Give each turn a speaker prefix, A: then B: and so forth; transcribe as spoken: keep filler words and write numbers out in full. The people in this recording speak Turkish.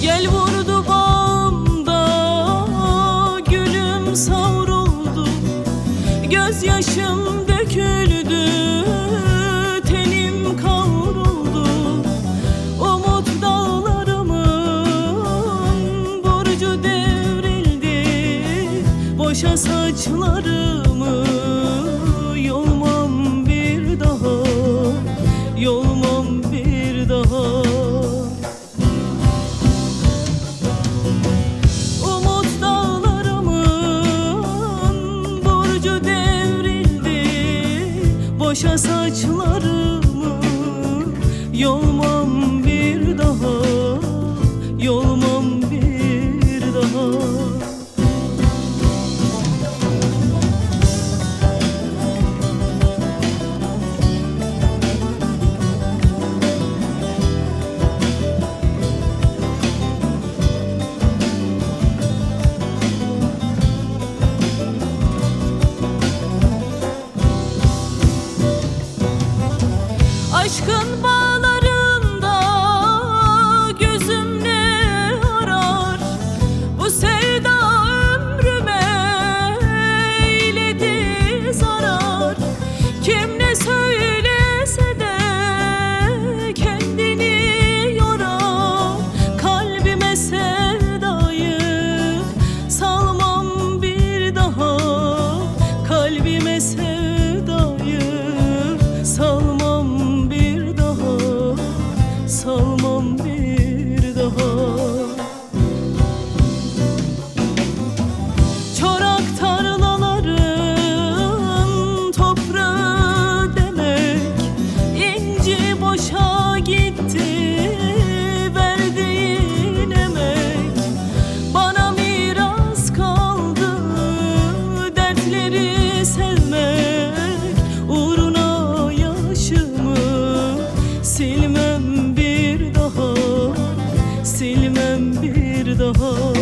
A: Gel vurdu bağımda, gülüm savruldu, gözyaşım döküldü, tenim kavruldu. Umut dağlarımın burcu devrildi, boşa saçlarımı yolmam bir daha, yolmam bir daha. Umut dağlarımın burcu devrildi, boşa saçlarımı yolmam bir daha, yolmam bir daha. Aşkın bağlarında gözüm ne arar? Bu sevda ömrüme eyledi zarar. Kim ne söylese de kendini yorar. Kalbime sevdayı salmam bir daha, kalbime sevdayı salmam, salmam bir daha. Çorak tarlaların toprağı demek, inci boşa gitti verdiğin emek. Bana miras kaldı dertleri sevmek, uğruna yaşımı silmem, silmem bir daha.